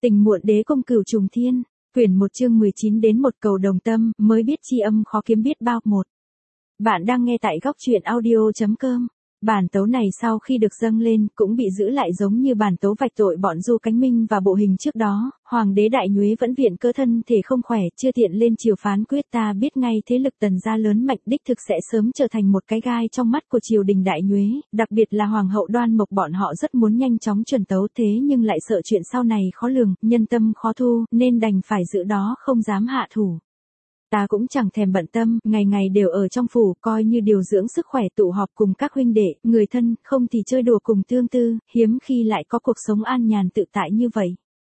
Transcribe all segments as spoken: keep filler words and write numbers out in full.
Tình muộn đế công cửu trùng thiên, quyển một chương mười chín đến một cầu đồng tâm, mới biết chi âm khó kiếm biết bao. Một. Bạn đang nghe tại góc truyện audio.com. Bản tấu này sau khi được dâng lên cũng bị giữ lại giống như bản tấu vạch tội bọn Du Cánh Minh và Bộ Hình trước đó. Hoàng đế Đại Nhuế vẫn viện cơ thân thể không khỏe, chưa tiện lên triều phán quyết. Ta biết ngay thế lực Tần gia lớn mạnh đích thực sẽ sớm trở thành một cái gai trong mắt của triều đình Đại Nhuế, đặc biệt là Hoàng hậu Đoan Mộc, bọn họ rất muốn nhanh chóng chuẩn tấu, thế nhưng lại sợ chuyện sau này khó lường, nhân tâm khó thu, nên đành phải giữ đó không dám hạ thủ. Ta cũng chẳng thèm bận tâm, ngày ngày đều ở trong phủ, coi như điều dưỡng sức khỏe, tụ họp cùng các huynh đệ, người thân, không thì chơi đùa cùng Tương Tư, hiếm khi lại có cuộc sống an nhàn tự tại như vậy.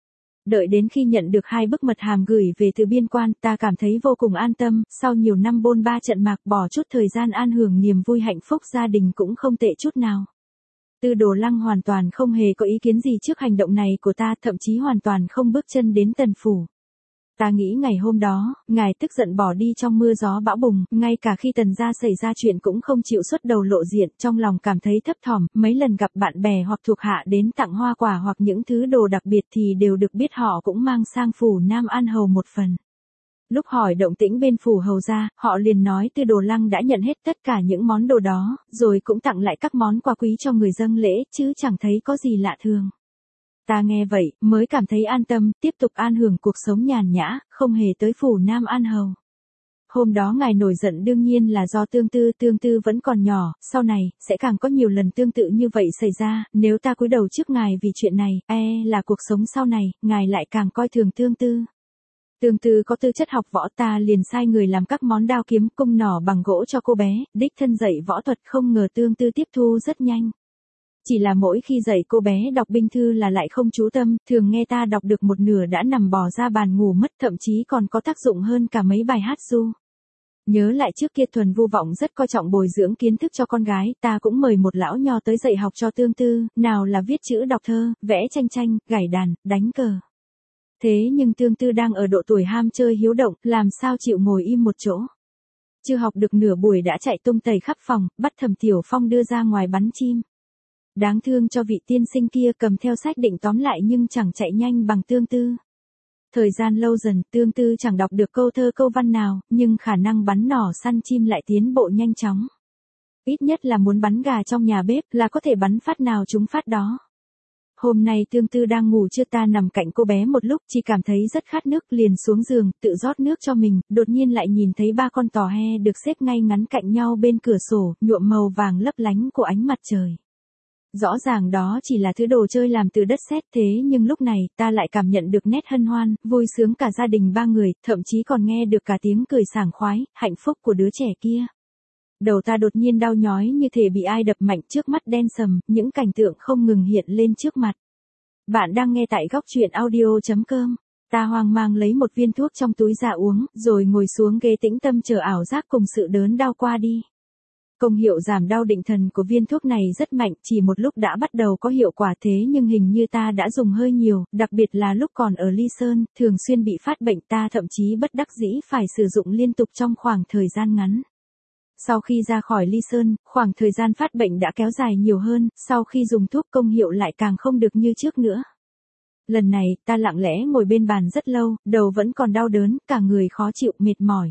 Đợi đến khi nhận được hai bức mật hàm gửi về từ biên quan, ta cảm thấy vô cùng an tâm, sau nhiều năm bôn ba trận mạc, bỏ chút thời gian an hưởng niềm vui hạnh phúc gia đình cũng không tệ chút nào. Tư Đồ Lăng hoàn toàn không hề có ý kiến gì trước hành động này của ta, thậm chí hoàn toàn không bước chân đến Tần phủ. Ta nghĩ ngày hôm đó, ngài tức giận bỏ đi trong mưa gió bão bùng, ngay cả khi Tần gia xảy ra chuyện cũng không chịu xuất đầu lộ diện, trong lòng cảm thấy thấp thỏm, mấy lần gặp bạn bè hoặc thuộc hạ đến tặng hoa quả hoặc những thứ đồ đặc biệt thì đều được biết họ cũng mang sang phủ Nam An Hầu một phần. Lúc hỏi động tĩnh bên phủ Hầu gia, họ liền nói Tư Đồ Lăng đã nhận hết tất cả những món đồ đó, rồi cũng tặng lại các món quà quý cho người dâng lễ, chứ chẳng thấy có gì lạ thường. Ta nghe vậy, mới cảm thấy an tâm, tiếp tục an hưởng cuộc sống nhàn nhã, không hề tới phủ Nam An Hầu. Hôm đó ngài nổi giận đương nhiên là do Tương Tư, Tương Tư vẫn còn nhỏ, sau này, sẽ càng có nhiều lần tương tự như vậy xảy ra, nếu ta cúi đầu trước ngài vì chuyện này, e là cuộc sống sau này, ngài lại càng coi thường Tương Tư. Tương Tư có tư chất học võ, ta liền sai người làm các món đao kiếm cung nỏ bằng gỗ cho cô bé, đích thân dạy võ thuật, không ngờ Tương Tư tiếp thu rất nhanh. Chỉ là mỗi khi dạy cô bé đọc binh thư là lại không chú tâm, thường nghe ta đọc được một nửa đã nằm bò ra bàn ngủ mất, thậm chí còn có tác dụng hơn cả mấy bài hát ru. Nhớ lại trước kia Thuần Vu Vọng rất coi trọng bồi dưỡng kiến thức cho con gái, ta cũng mời một lão nho tới dạy học cho Tương Tư, nào là viết chữ đọc thơ, vẽ tranh tranh, gảy đàn, đánh cờ. Thế nhưng Tương Tư đang ở độ tuổi ham chơi hiếu động, làm sao chịu ngồi im một chỗ. Chưa học được nửa buổi đã chạy tung tẩy khắp phòng, bắt Thẩm Tiểu Phong đưa ra ngoài bắn chim. Đáng thương cho vị tiên sinh kia, cầm theo sách định tóm lại nhưng chẳng chạy nhanh bằng Tương Tư. Thời gian lâu dần, Tương Tư chẳng đọc được câu thơ câu văn nào, nhưng khả năng bắn nỏ săn chim lại tiến bộ nhanh chóng. Ít nhất là muốn bắn gà trong nhà bếp là có thể bắn phát nào trúng phát đó. Hôm nay Tương Tư đang ngủ trưa, ta nằm cạnh cô bé một lúc, chỉ cảm thấy rất khát nước, liền xuống giường, tự rót nước cho mình, đột nhiên lại nhìn thấy ba con tò he được xếp ngay ngắn cạnh nhau bên cửa sổ, nhuộm màu vàng lấp lánh của ánh mặt trời. Rõ ràng đó chỉ là thứ đồ chơi làm từ đất sét, thế nhưng lúc này, ta lại cảm nhận được nét hân hoan, vui sướng cả gia đình ba người, thậm chí còn nghe được cả tiếng cười sảng khoái, hạnh phúc của đứa trẻ kia. Đầu ta đột nhiên đau nhói như thể bị ai đập mạnh, trước mắt đen sầm, những cảnh tượng không ngừng hiện lên trước mặt. Bạn đang nghe tại góc truyện audio.com. Ta hoang mang lấy một viên thuốc trong túi ra uống, rồi ngồi xuống ghế tĩnh tâm chờ ảo giác cùng sự đớn đau qua đi. Công hiệu giảm đau định thần của viên thuốc này rất mạnh, chỉ một lúc đã bắt đầu có hiệu quả, thế nhưng hình như ta đã dùng hơi nhiều, đặc biệt là lúc còn ở Ly Sơn, thường xuyên bị phát bệnh, ta thậm chí bất đắc dĩ phải sử dụng liên tục trong khoảng thời gian ngắn. Sau khi ra khỏi Ly Sơn, khoảng thời gian phát bệnh đã kéo dài nhiều hơn, sau khi dùng thuốc công hiệu lại càng không được như trước nữa. Lần này, ta lặng lẽ ngồi bên bàn rất lâu, đầu vẫn còn đau đớn, cả người khó chịu, mệt mỏi.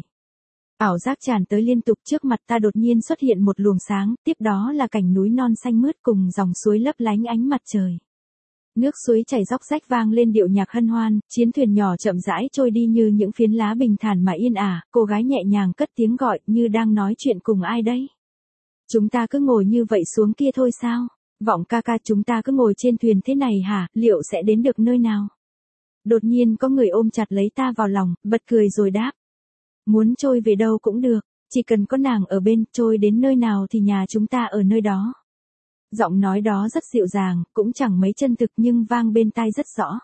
Ảo giác tràn tới liên tục, trước mặt ta đột nhiên xuất hiện một luồng sáng, tiếp đó là cảnh núi non xanh mướt cùng dòng suối lấp lánh ánh mặt trời. Nước suối chảy róc rách vang lên điệu nhạc hân hoan, chiến thuyền nhỏ chậm rãi trôi đi như những phiến lá bình thản mà yên ả, cô gái nhẹ nhàng cất tiếng gọi như đang nói chuyện cùng ai đấy. Chúng ta cứ ngồi như vậy xuống kia thôi sao? Vọng ca ca, chúng ta cứ ngồi trên thuyền thế này hả, liệu sẽ đến được nơi nào? Đột nhiên có người ôm chặt lấy ta vào lòng, bật cười rồi đáp. Muốn trôi về đâu cũng được, chỉ cần có nàng ở bên, trôi đến nơi nào thì nhà chúng ta ở nơi đó. Giọng nói đó rất dịu dàng, cũng chẳng mấy chân thực nhưng vang bên tai rất rõ.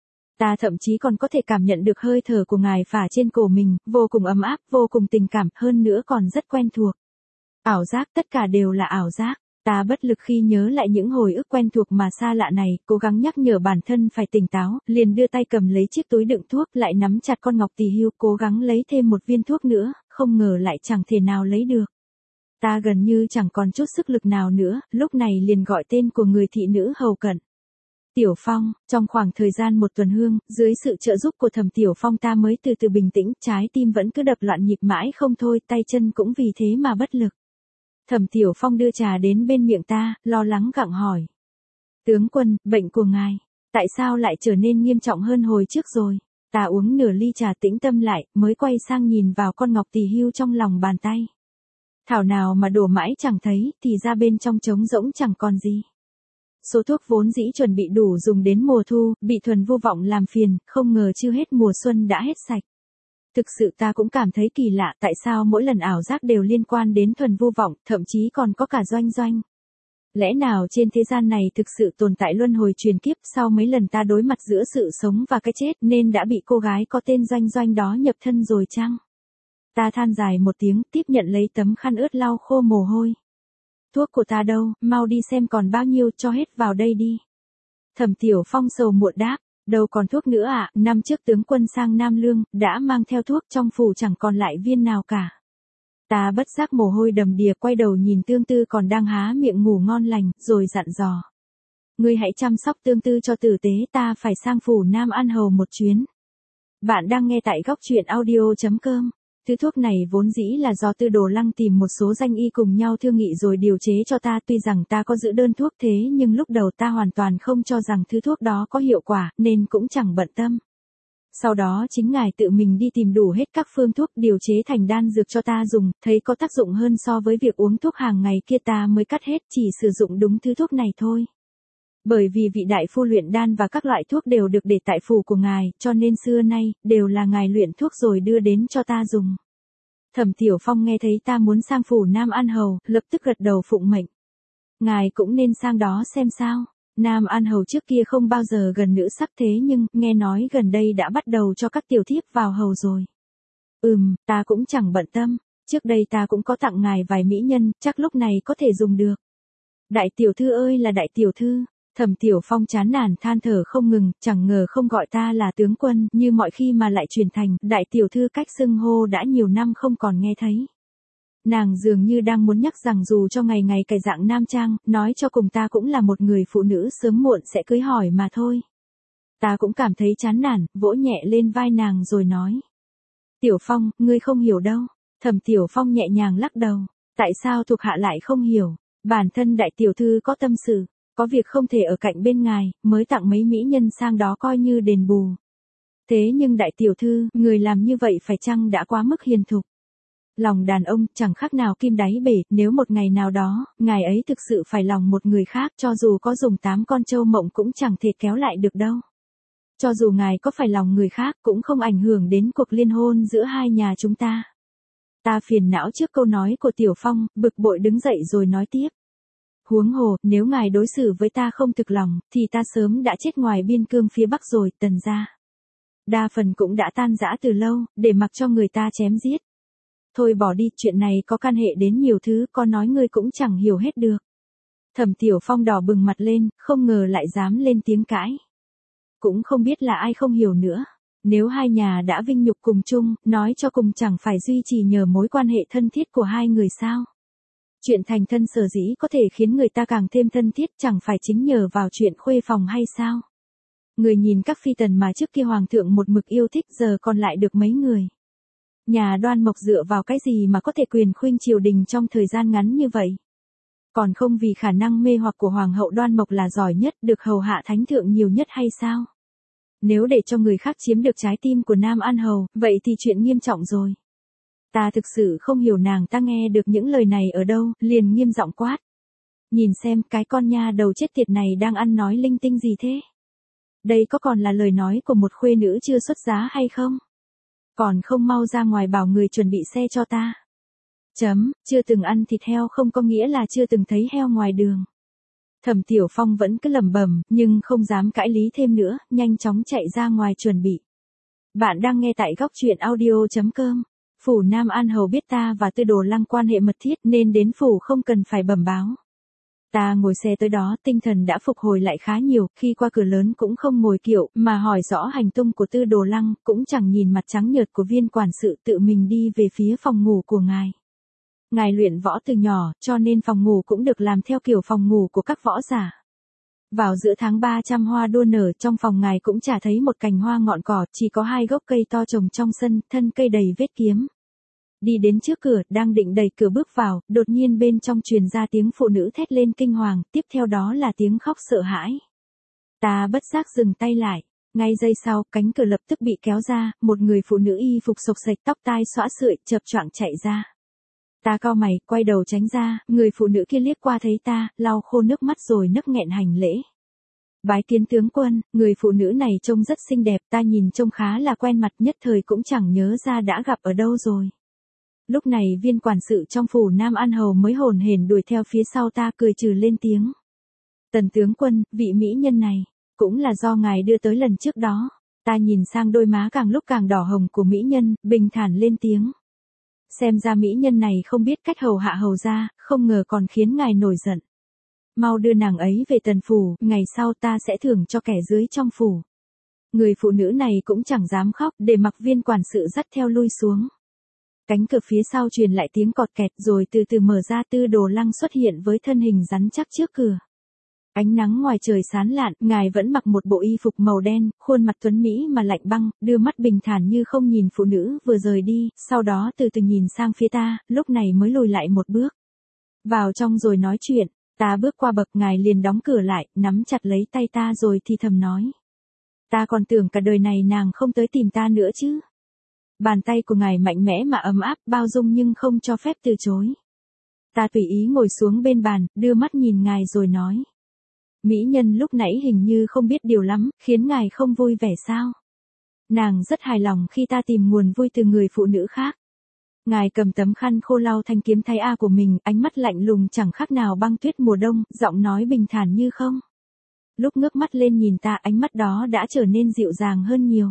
Ta thậm chí còn có thể cảm nhận được hơi thở của ngài phả trên cổ mình, vô cùng ấm áp, vô cùng tình cảm, hơn nữa còn rất quen thuộc. Ảo giác, tất cả đều là ảo giác. Ta bất lực khi nhớ lại những hồi ức quen thuộc mà xa lạ này, cố gắng nhắc nhở bản thân phải tỉnh táo, liền đưa tay cầm lấy chiếc túi đựng thuốc, lại nắm chặt con ngọc tỳ hưu, cố gắng lấy thêm một viên thuốc nữa, không ngờ lại chẳng thể nào lấy được. Ta gần như chẳng còn chút sức lực nào nữa, lúc này liền gọi tên của người thị nữ hầu cận. Tiểu Phong, trong khoảng thời gian một tuần hương, dưới sự trợ giúp của Thẩm Tiểu Phong ta mới từ từ bình tĩnh, trái tim vẫn cứ đập loạn nhịp mãi không thôi, tay chân cũng vì thế mà bất lực. Thẩm Tiểu Phong đưa trà đến bên miệng ta, lo lắng gặng hỏi. Tướng quân, bệnh của ngài, tại sao lại trở nên nghiêm trọng hơn hồi trước rồi? Ta uống nửa ly trà tĩnh tâm lại, mới quay sang nhìn vào con ngọc tỳ hưu trong lòng bàn tay. Thảo nào mà đổ mãi chẳng thấy, thì ra bên trong trống rỗng chẳng còn gì. Số thuốc vốn dĩ chuẩn bị đủ dùng đến mùa thu, bị thuần vô vọng làm phiền, không ngờ chưa hết mùa xuân đã hết sạch. Thực sự ta cũng cảm thấy kỳ lạ, tại sao mỗi lần ảo giác đều liên quan đến thuần vô vọng, thậm chí còn có cả Doanh Doanh. Lẽ nào trên thế gian này thực sự tồn tại luân hồi truyền kiếp, sau mấy lần ta đối mặt giữa sự sống và cái chết nên đã bị cô gái có tên Doanh Doanh đó nhập thân rồi chăng? Ta than dài một tiếng, tiếp nhận lấy tấm khăn ướt lau khô mồ hôi. Thuốc của ta đâu, mau đi xem còn bao nhiêu, cho hết vào đây đi. Thẩm Tiểu Phong sầu muộn đáp, đâu còn thuốc nữa ạ, à? Năm trước tướng quân sang Nam Lương, đã mang theo thuốc, trong phủ chẳng còn lại viên nào cả. Ta bất giác mồ hôi đầm đìa, quay đầu nhìn Tương Tư còn đang há miệng ngủ ngon lành, rồi dặn dò. Ngươi hãy chăm sóc Tương Tư cho tử tế, ta phải sang phủ Nam ăn hầu một chuyến. Bạn đang nghe tại góc truyện audio chấm com. Thứ thuốc này vốn dĩ là do Tư Đồ Lăng tìm một số danh y cùng nhau thương nghị rồi điều chế cho ta, tuy rằng ta có giữ đơn thuốc thế nhưng lúc đầu ta hoàn toàn không cho rằng thứ thuốc đó có hiệu quả, nên cũng chẳng bận tâm. Sau đó chính ngài tự mình đi tìm đủ hết các phương thuốc điều chế thành đan dược cho ta dùng, thấy có tác dụng hơn so với việc uống thuốc hàng ngày kia, ta mới cắt hết, chỉ sử dụng đúng thứ thuốc này thôi. Bởi vì vị đại phu luyện đan và các loại thuốc đều được để tại phủ của ngài, cho nên xưa nay, đều là ngài luyện thuốc rồi đưa đến cho ta dùng. Thẩm Tiểu Phong nghe thấy ta muốn sang phủ Nam An Hầu, lập tức gật đầu phụng mệnh. Ngài cũng nên sang đó xem sao. Nam An Hầu trước kia không bao giờ gần nữ sắc thế nhưng, nghe nói gần đây đã bắt đầu cho các tiểu thiếp vào hầu rồi. Ừm, ta cũng chẳng bận tâm, trước đây ta cũng có tặng ngài vài mỹ nhân, chắc lúc này có thể dùng được. Đại tiểu thư ơi là đại tiểu thư. Thẩm Tiểu Phong chán nản than thở không ngừng, chẳng ngờ không gọi ta là tướng quân, như mọi khi mà lại chuyển thành đại tiểu thư, cách xưng hô đã nhiều năm không còn nghe thấy. Nàng dường như đang muốn nhắc rằng dù cho ngày ngày cải dạng nam trang, nói cho cùng ta cũng là một người phụ nữ sớm muộn sẽ cưới hỏi mà thôi. Ta cũng cảm thấy chán nản, vỗ nhẹ lên vai nàng rồi nói. Tiểu Phong, ngươi không hiểu đâu. Thẩm Tiểu Phong nhẹ nhàng lắc đầu. Tại sao thuộc hạ lại không hiểu? Bản thân đại tiểu thư có tâm sự. Có việc không thể ở cạnh bên ngài, mới tặng mấy mỹ nhân sang đó coi như đền bù. Thế nhưng đại tiểu thư, người làm như vậy phải chăng đã quá mức hiền thục? Lòng đàn ông chẳng khác nào kim đáy bể, nếu một ngày nào đó, ngài ấy thực sự phải lòng một người khác, cho dù có dùng tám con trâu mộng cũng chẳng thể kéo lại được đâu. Cho dù ngài có phải lòng người khác, cũng không ảnh hưởng đến cuộc liên hôn giữa hai nhà chúng ta. Ta phiền não trước câu nói của Tiểu Phong, bực bội đứng dậy rồi nói tiếp. Huống hồ, nếu ngài đối xử với ta không thực lòng, thì ta sớm đã chết ngoài biên cương phía Bắc rồi, Tần gia. Đa phần cũng đã tan rã từ lâu, để mặc cho người ta chém giết. Thôi bỏ đi, chuyện này có can hệ đến nhiều thứ, có nói ngươi cũng chẳng hiểu hết được. Thẩm Tiểu Phong đỏ bừng mặt lên, không ngờ lại dám lên tiếng cãi. Cũng không biết là ai không hiểu nữa. Nếu hai nhà đã vinh nhục cùng chung, nói cho cùng chẳng phải duy trì nhờ mối quan hệ thân thiết của hai người sao? Chuyện thành thân sở dĩ có thể khiến người ta càng thêm thân thiết, chẳng phải chính nhờ vào chuyện khuê phòng hay sao? Người nhìn các phi tần mà trước kia hoàng thượng một mực yêu thích giờ còn lại được mấy người. Nhà Đoan Mộc dựa vào cái gì mà có thể quyền khuynh triều đình trong thời gian ngắn như vậy? Còn không vì khả năng mê hoặc của hoàng hậu Đoan Mộc là giỏi nhất, được hầu hạ thánh thượng nhiều nhất hay sao? Nếu để cho người khác chiếm được trái tim của Nam An Hầu, vậy thì chuyện nghiêm trọng rồi. Ta thực sự không hiểu nàng ta nghe được những lời này ở đâu, liền nghiêm giọng quát. Nhìn xem cái con nha đầu chết tiệt này đang ăn nói linh tinh gì thế? Đây có còn là lời nói của một khuê nữ chưa xuất giá hay không? Còn không mau ra ngoài bảo người chuẩn bị xe cho ta. Chấm, chưa từng ăn thịt heo không có nghĩa là chưa từng thấy heo ngoài đường. Thẩm Tiểu Phong vẫn cứ lẩm bẩm, nhưng không dám cãi lý thêm nữa, nhanh chóng chạy ra ngoài chuẩn bị. Bạn đang nghe tại góc truyện audio chấm com. Phủ Nam An Hầu biết ta và Tư Đồ Lăng quan hệ mật thiết nên đến phủ không cần phải bẩm báo. Ta ngồi xe tới đó, tinh thần đã phục hồi lại khá nhiều, khi qua cửa lớn cũng không ngồi kiệu, mà hỏi rõ hành tung của Tư Đồ Lăng, cũng chẳng nhìn mặt trắng nhợt của viên quản sự, tự mình đi về phía phòng ngủ của ngài. Ngài luyện võ từ nhỏ, cho nên phòng ngủ cũng được làm theo kiểu phòng ngủ của các võ giả. Vào giữa tháng ba trăm hoa đua nở, trong phòng ngài cũng chả thấy một cành hoa ngọn cỏ, chỉ có hai gốc cây to trồng trong sân, thân cây đầy vết kiếm. Đi đến trước cửa, đang định đẩy cửa bước vào, đột nhiên bên trong truyền ra tiếng phụ nữ thét lên kinh hoàng, tiếp theo đó là tiếng khóc sợ hãi. Ta bất giác dừng tay lại. Ngay giây sau, cánh cửa lập tức bị kéo ra, một người phụ nữ y phục xộc xệch, tóc tai xõa xượi, chập choạng chạy ra. Ta cau mày, quay đầu tránh ra, người phụ nữ kia liếc qua thấy ta, lau khô nước mắt rồi nấc nghẹn hành lễ. Bái kiến tướng quân. Người phụ nữ này trông rất xinh đẹp, ta nhìn trông khá là quen mặt, nhất thời cũng chẳng nhớ ra đã gặp ở đâu rồi. Lúc này viên quản sự trong phủ Nam An Hầu mới hồn hển đuổi theo phía sau ta, cười trừ lên tiếng. Tần tướng quân, vị mỹ nhân này, cũng là do ngài đưa tới lần trước đó. Ta nhìn sang đôi má càng lúc càng đỏ hồng của mỹ nhân, bình thản lên tiếng. Xem ra mỹ nhân này không biết cách hầu hạ hầu gia, không ngờ còn khiến ngài nổi giận. Mau đưa nàng ấy về tần phủ, ngày sau ta sẽ thưởng cho kẻ dưới trong phủ. Người phụ nữ này cũng chẳng dám khóc, để mặc viên quản sự dắt theo lui xuống. Cánh cửa phía sau truyền lại tiếng cọt kẹt, rồi từ từ mở ra, Tư Đồ Lăng xuất hiện với thân hình rắn chắc trước cửa. Ánh nắng ngoài trời sáng lạn, ngài vẫn mặc một bộ y phục màu đen, khuôn mặt tuấn mỹ mà lạnh băng, đưa mắt bình thản như không nhìn phụ nữ vừa rời đi, sau đó từ từ nhìn sang phía ta, lúc này mới lùi lại một bước. Vào trong rồi nói chuyện. Ta bước qua bậc, ngài liền đóng cửa lại, nắm chặt lấy tay ta rồi thì thầm nói. Ta còn tưởng cả đời này nàng không tới tìm ta nữa chứ. Bàn tay của ngài mạnh mẽ mà ấm áp, bao dung nhưng không cho phép từ chối. Ta tùy ý ngồi xuống bên bàn, đưa mắt nhìn ngài rồi nói. Mỹ nhân lúc nãy hình như không biết điều lắm, khiến ngài không vui vẻ sao? Nàng rất hài lòng khi ta tìm nguồn vui từ người phụ nữ khác. Ngài cầm tấm khăn khô lau thanh kiếm thái A của mình, ánh mắt lạnh lùng chẳng khác nào băng tuyết mùa đông, giọng nói bình thản như không. Lúc ngước mắt lên nhìn ta, ánh mắt đó đã trở nên dịu dàng hơn nhiều.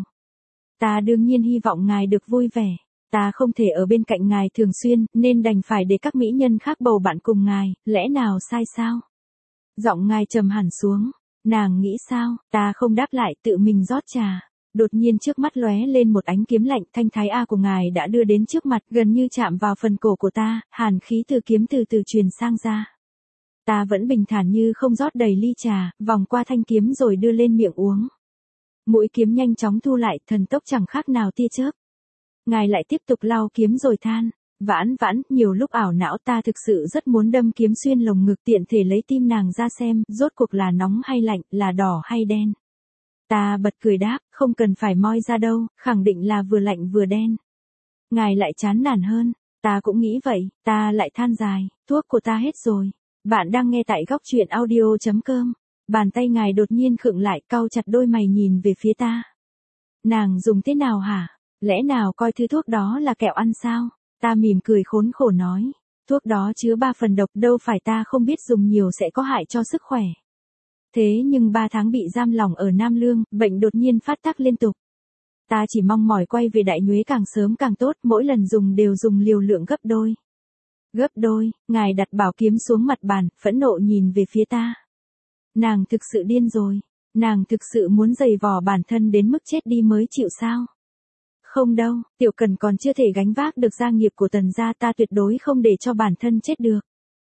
Ta đương nhiên hy vọng ngài được vui vẻ. Ta không thể ở bên cạnh ngài thường xuyên, nên đành phải để các mỹ nhân khác bầu bạn cùng ngài, lẽ nào sai sao? Giọng ngài trầm hẳn xuống. Nàng nghĩ sao? Ta không đáp lại, tự mình rót trà. Đột nhiên trước mắt lóe lên một ánh kiếm lạnh, thanh thái A của ngài đã đưa đến trước mặt, gần như chạm vào phần cổ của ta, hàn khí từ kiếm từ từ truyền sang ra. Ta vẫn bình thản như không rót đầy ly trà, vòng qua thanh kiếm rồi đưa lên miệng uống. Mũi kiếm nhanh chóng thu lại, thần tốc chẳng khác nào tia chớp. Ngài lại tiếp tục lau kiếm rồi than. Vãn vãn, nhiều lúc ảo não, ta thực sự rất muốn đâm kiếm xuyên lồng ngực, tiện thể lấy tim nàng ra xem, rốt cuộc là nóng hay lạnh, là đỏ hay đen. Ta bật cười đáp, không cần phải moi ra đâu, khẳng định là vừa lạnh vừa đen. Ngài lại chán nản hơn. Ta cũng nghĩ vậy. Ta lại than dài, thuốc của ta hết rồi. Bạn đang nghe tại góc truyện audio chấm com. Bàn tay ngài đột nhiên khựng lại, cau chặt đôi mày nhìn về phía ta. Nàng dùng thế nào hả? Lẽ nào coi thứ thuốc đó là kẹo ăn sao? Ta mỉm cười khốn khổ nói. Thuốc đó chứa ba phần độc, đâu phải ta không biết dùng nhiều sẽ có hại cho sức khỏe. Thế nhưng ba tháng bị giam lỏng ở Nam Lương, bệnh đột nhiên phát tác liên tục. Ta chỉ mong mỏi quay về Đại Nhuế càng sớm càng tốt, mỗi lần dùng đều dùng liều lượng gấp đôi. Gấp đôi, ngài đặt bảo kiếm xuống mặt bàn, phẫn nộ nhìn về phía ta. Nàng thực sự điên rồi. Nàng thực sự muốn giày vò bản thân đến mức chết đi mới chịu sao? Không đâu, Tiểu Cần còn chưa thể gánh vác được gia nghiệp của Tần gia, ta tuyệt đối không để cho bản thân chết được.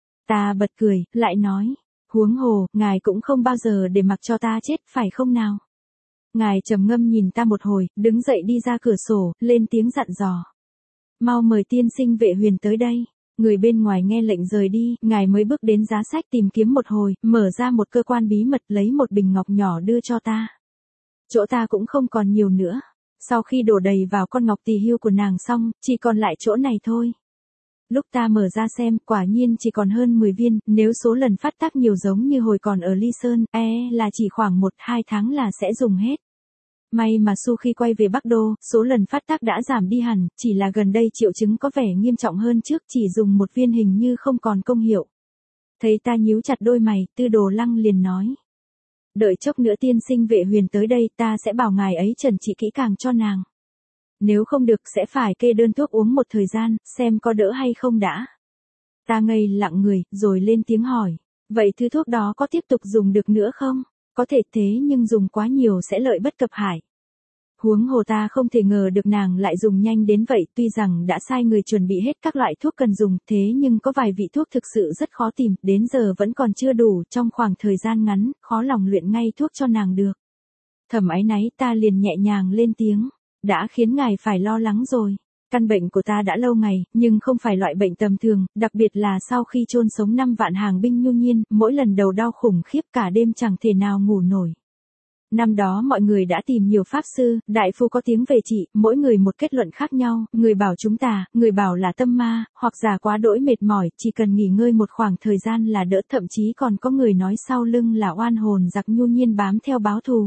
Ta bật cười, lại nói. Huống hồ, ngài cũng không bao giờ để mặc cho ta chết, phải không nào? Ngài trầm ngâm nhìn ta một hồi, đứng dậy đi ra cửa sổ, lên tiếng dặn dò. Mau mời tiên sinh Vệ Huyền tới đây. Người bên ngoài nghe lệnh rời đi, ngài mới bước đến giá sách tìm kiếm một hồi, mở ra một cơ quan bí mật, lấy một bình ngọc nhỏ đưa cho ta. Chỗ ta cũng không còn nhiều nữa. Sau khi đổ đầy vào con ngọc tỳ hưu của nàng xong, chỉ còn lại chỗ này thôi. Lúc ta mở ra xem, quả nhiên chỉ còn hơn mười viên, nếu số lần phát tác nhiều giống như hồi còn ở Ly Sơn, e là chỉ khoảng một hai tháng là sẽ dùng hết. May mà sau khi quay về Bắc Đô, số lần phát tác đã giảm đi hẳn, chỉ là gần đây triệu chứng có vẻ nghiêm trọng hơn trước, chỉ dùng một viên hình như không còn công hiệu. Thấy ta nhíu chặt đôi mày, Tư Đồ Lăng liền nói. Đợi chốc nữa tiên sinh Vệ Huyền tới đây, ta sẽ bảo ngài ấy trần trị kỹ càng cho nàng. Nếu không được sẽ phải kê đơn thuốc uống một thời gian, xem có đỡ hay không đã. Ta ngây lặng người, rồi lên tiếng hỏi. Vậy thứ thuốc đó có tiếp tục dùng được nữa không? Có thể thế nhưng dùng quá nhiều sẽ lợi bất cập hại. Huống hồ ta không thể ngờ được nàng lại dùng nhanh đến vậy, tuy rằng đã sai người chuẩn bị hết các loại thuốc cần dùng, thế nhưng có vài vị thuốc thực sự rất khó tìm, đến giờ vẫn còn chưa đủ, trong khoảng thời gian ngắn, khó lòng luyện ngay thuốc cho nàng được. Thầm áy náy, ta liền nhẹ nhàng lên tiếng, đã khiến ngài phải lo lắng rồi. Căn bệnh của ta đã lâu ngày, nhưng không phải loại bệnh tầm thường, đặc biệt là sau khi chôn sống năm vạn hàng binh nhu nhiên, mỗi lần đầu đau khủng khiếp cả đêm chẳng thể nào ngủ nổi. Năm đó mọi người đã tìm nhiều pháp sư, đại phu có tiếng về trị, mỗi người một kết luận khác nhau, người bảo chúng ta, người bảo là tâm ma, hoặc già quá đỗi mệt mỏi, chỉ cần nghỉ ngơi một khoảng thời gian là đỡ, thậm chí còn có người nói sau lưng là oan hồn giặc nhu nhiên bám theo báo thù.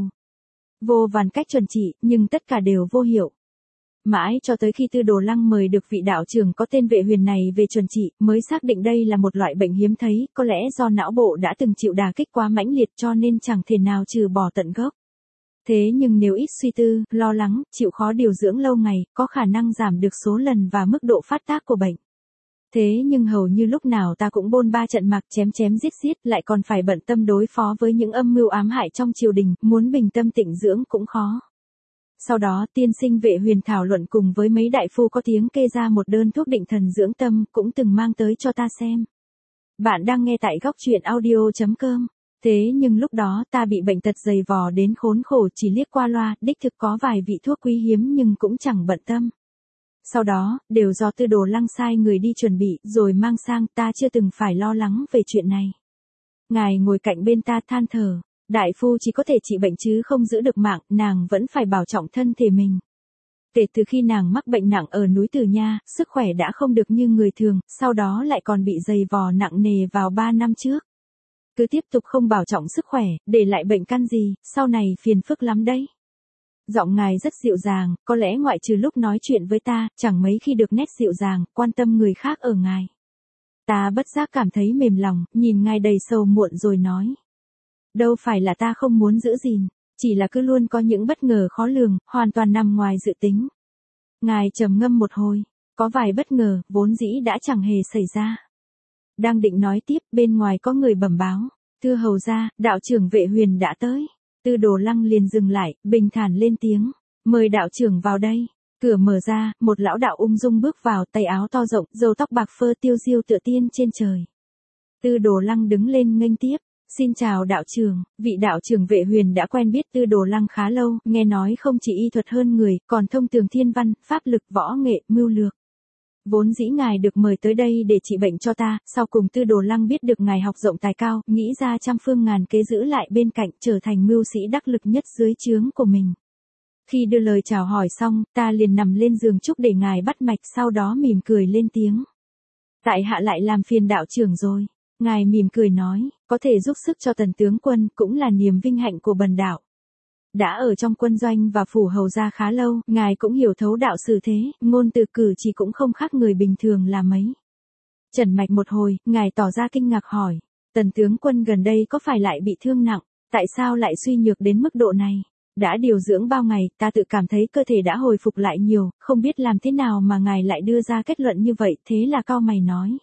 Vô vàn cách chuẩn trị, nhưng tất cả đều vô hiệu. Mãi cho tới khi Tư Đồ Lăng mời được vị đạo trưởng có tên Vệ Huyền này về chuẩn trị, mới xác định đây là một loại bệnh hiếm thấy, có lẽ do não bộ đã từng chịu đả kích quá mãnh liệt cho nên chẳng thể nào trừ bỏ tận gốc. Thế nhưng nếu ít suy tư, lo lắng, chịu khó điều dưỡng lâu ngày, có khả năng giảm được số lần và mức độ phát tác của bệnh. Thế nhưng hầu như lúc nào ta cũng bôn ba trận mạc, chém chém giết giết, lại còn phải bận tâm đối phó với những âm mưu ám hại trong triều đình, muốn bình tâm tĩnh dưỡng cũng khó. Sau đó tiên sinh Vệ Huyền thảo luận cùng với mấy đại phu có tiếng kê ra một đơn thuốc định thần dưỡng tâm, cũng từng mang tới cho ta xem. Bạn đang nghe tại góc truyện audio chấm com. Thế nhưng lúc đó ta bị bệnh tật dày vò đến khốn khổ, chỉ liếc qua loa, đích thực có vài vị thuốc quý hiếm nhưng cũng chẳng bận tâm. Sau đó, đều do Tư Đồ Lăng sai người đi chuẩn bị, rồi mang sang, ta chưa từng phải lo lắng về chuyện này. Ngài ngồi cạnh bên ta than thở, đại phu chỉ có thể trị bệnh chứ không giữ được mạng, nàng vẫn phải bảo trọng thân thể mình. Kể từ khi nàng mắc bệnh nặng ở núi Tử Nha, sức khỏe đã không được như người thường, sau đó lại còn bị dày vò nặng nề vào ba năm trước. Cứ tiếp tục không bảo trọng sức khỏe, để lại bệnh căn gì, sau này phiền phức lắm đấy. Giọng ngài rất dịu dàng, có lẽ ngoại trừ lúc nói chuyện với ta, chẳng mấy khi được nét dịu dàng, quan tâm người khác ở ngài. Ta bất giác cảm thấy mềm lòng, nhìn ngài đầy sầu muộn rồi nói. Đâu phải là ta không muốn giữ gìn, chỉ là cứ luôn có những bất ngờ khó lường, hoàn toàn nằm ngoài dự tính. Ngài trầm ngâm một hồi, có vài bất ngờ, vốn dĩ đã chẳng hề xảy ra. Đang định nói tiếp, bên ngoài có người bẩm báo, thưa hầu gia, đạo trưởng Vệ Huyền đã tới. Tư Đồ Lăng liền dừng lại, bình thản lên tiếng, mời đạo trưởng vào đây. Cửa mở ra, một lão đạo ung dung bước vào, tay áo to rộng, râu tóc bạc phơ tiêu diêu tựa tiên trên trời. Tư Đồ Lăng đứng lên nghênh tiếp, xin chào đạo trưởng. Vị đạo trưởng Vệ Huyền đã quen biết Tư Đồ Lăng khá lâu, nghe nói không chỉ y thuật hơn người, còn thông tường thiên văn, pháp lực, võ nghệ, mưu lược. Vốn dĩ ngài được mời tới đây để trị bệnh cho ta, sau cùng Tư Đồ Lăng biết được ngài học rộng tài cao, nghĩ ra trăm phương ngàn kế giữ lại bên cạnh, trở thành mưu sĩ đắc lực nhất dưới trướng của mình. Khi đưa lời chào hỏi xong, ta liền nằm lên giường chúc để ngài bắt mạch, sau đó mỉm cười lên tiếng. Tại hạ lại làm phiền đạo trưởng rồi. Ngài mỉm cười nói, có thể giúp sức cho Tần tướng quân, cũng là niềm vinh hạnh của bần đạo. Đã ở trong quân doanh và phủ hầu gia khá lâu, ngài cũng hiểu thấu đạo xử thế, ngôn từ cử chỉ cũng không khác người bình thường là mấy. Trần mạch một hồi, ngài tỏ ra kinh ngạc hỏi, Tần tướng quân gần đây có phải lại bị thương nặng, tại sao lại suy nhược đến mức độ này? Đã điều dưỡng bao ngày, ta tự cảm thấy cơ thể đã hồi phục lại nhiều, không biết làm thế nào mà ngài lại đưa ra kết luận như vậy, thế là cau mày nói.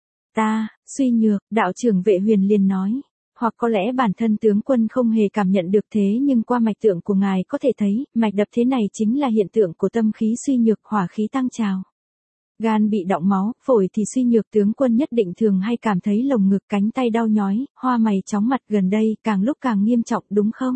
Ta, suy nhược, đạo trưởng Vệ Huyền liền nói. Hoặc có lẽ bản thân tướng quân không hề cảm nhận được thế nhưng qua mạch tượng của ngài có thể thấy, mạch đập thế này chính là hiện tượng của tâm khí suy nhược, hỏa khí tăng trào. Gan bị đọng máu, phổi thì suy nhược, tướng quân nhất định thường hay cảm thấy lồng ngực, cánh tay đau nhói, hoa mày chóng mặt, gần đây càng lúc càng nghiêm trọng đúng không?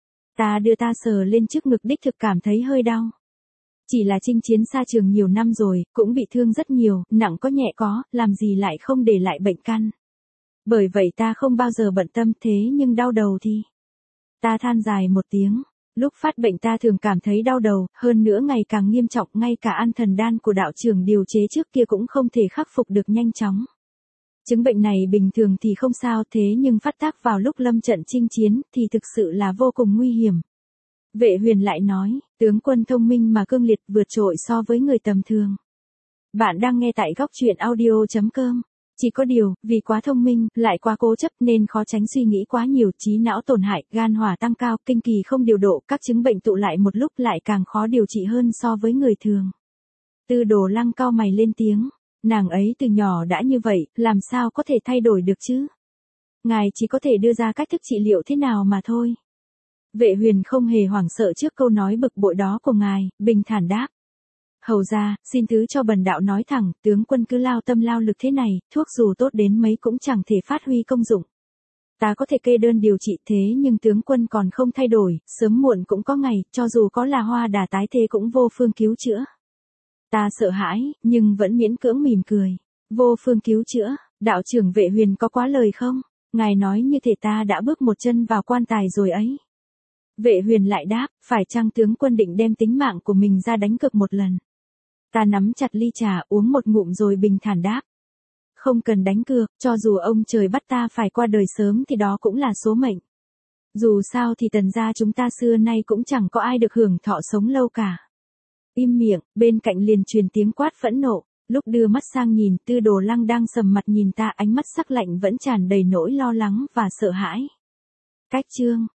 Ta đưa ta sờ lên trước ngực, đích thực cảm thấy hơi đau. Chỉ là chinh chiến xa trường nhiều năm rồi, cũng bị thương rất nhiều, nặng có nhẹ có, làm gì lại không để lại bệnh căn. Bởi vậy ta không bao giờ bận tâm, thế nhưng đau đầu thì. Ta than dài một tiếng, lúc phát bệnh ta thường cảm thấy đau đầu, hơn nữa ngày càng nghiêm trọng, ngay cả an thần đan của đạo trưởng điều chế trước kia cũng không thể khắc phục được nhanh chóng. Chứng bệnh này bình thường thì không sao, thế nhưng phát tác vào lúc lâm trận chinh chiến thì thực sự là vô cùng nguy hiểm. Vệ Huyền lại nói, tướng quân thông minh mà cương liệt, vượt trội so với người tầm thường. Bạn đang nghe tại góc truyện audio chấm com. Chỉ có điều, vì quá thông minh, lại quá cố chấp nên khó tránh suy nghĩ quá nhiều, trí não tổn hại, gan hỏa tăng cao, kinh kỳ không điều độ, các chứng bệnh tụ lại một lúc lại càng khó điều trị hơn so với người thường. Tư Đồ Lăng cau mày lên tiếng, nàng ấy từ nhỏ đã như vậy, làm sao có thể thay đổi được chứ? Ngài chỉ có thể đưa ra cách thức trị liệu thế nào mà thôi. Vệ Huyền không hề hoảng sợ trước câu nói bực bội đó của ngài, bình thản đáp. Hầu ra, xin thứ cho bần đạo nói thẳng, tướng quân cứ lao tâm lao lực thế này, thuốc dù tốt đến mấy cũng chẳng thể phát huy công dụng. Ta có thể kê đơn điều trị thế nhưng tướng quân còn không thay đổi, sớm muộn cũng có ngày, cho dù có là hoa đà tái thế cũng vô phương cứu chữa. Ta sợ hãi, nhưng vẫn miễn cưỡng mỉm cười. Vô phương cứu chữa, đạo trưởng Vệ Huyền có quá lời không? Ngài nói như thể ta đã bước một chân vào quan tài rồi ấy. Vệ Huyền lại đáp, phải chăng tướng quân định đem tính mạng của mình ra đánh cược một lần? Ta nắm chặt ly trà uống một ngụm rồi bình thản đáp. Không cần đánh cược, cho dù ông trời bắt ta phải qua đời sớm thì đó cũng là số mệnh. Dù sao thì Tần gia chúng ta xưa nay cũng chẳng có ai được hưởng thọ sống lâu cả. Im miệng, bên cạnh liền truyền tiếng quát phẫn nộ, lúc đưa mắt sang nhìn Tư Đồ Lăng đang sầm mặt nhìn ta, ánh mắt sắc lạnh vẫn tràn đầy nỗi lo lắng và sợ hãi. Cách chương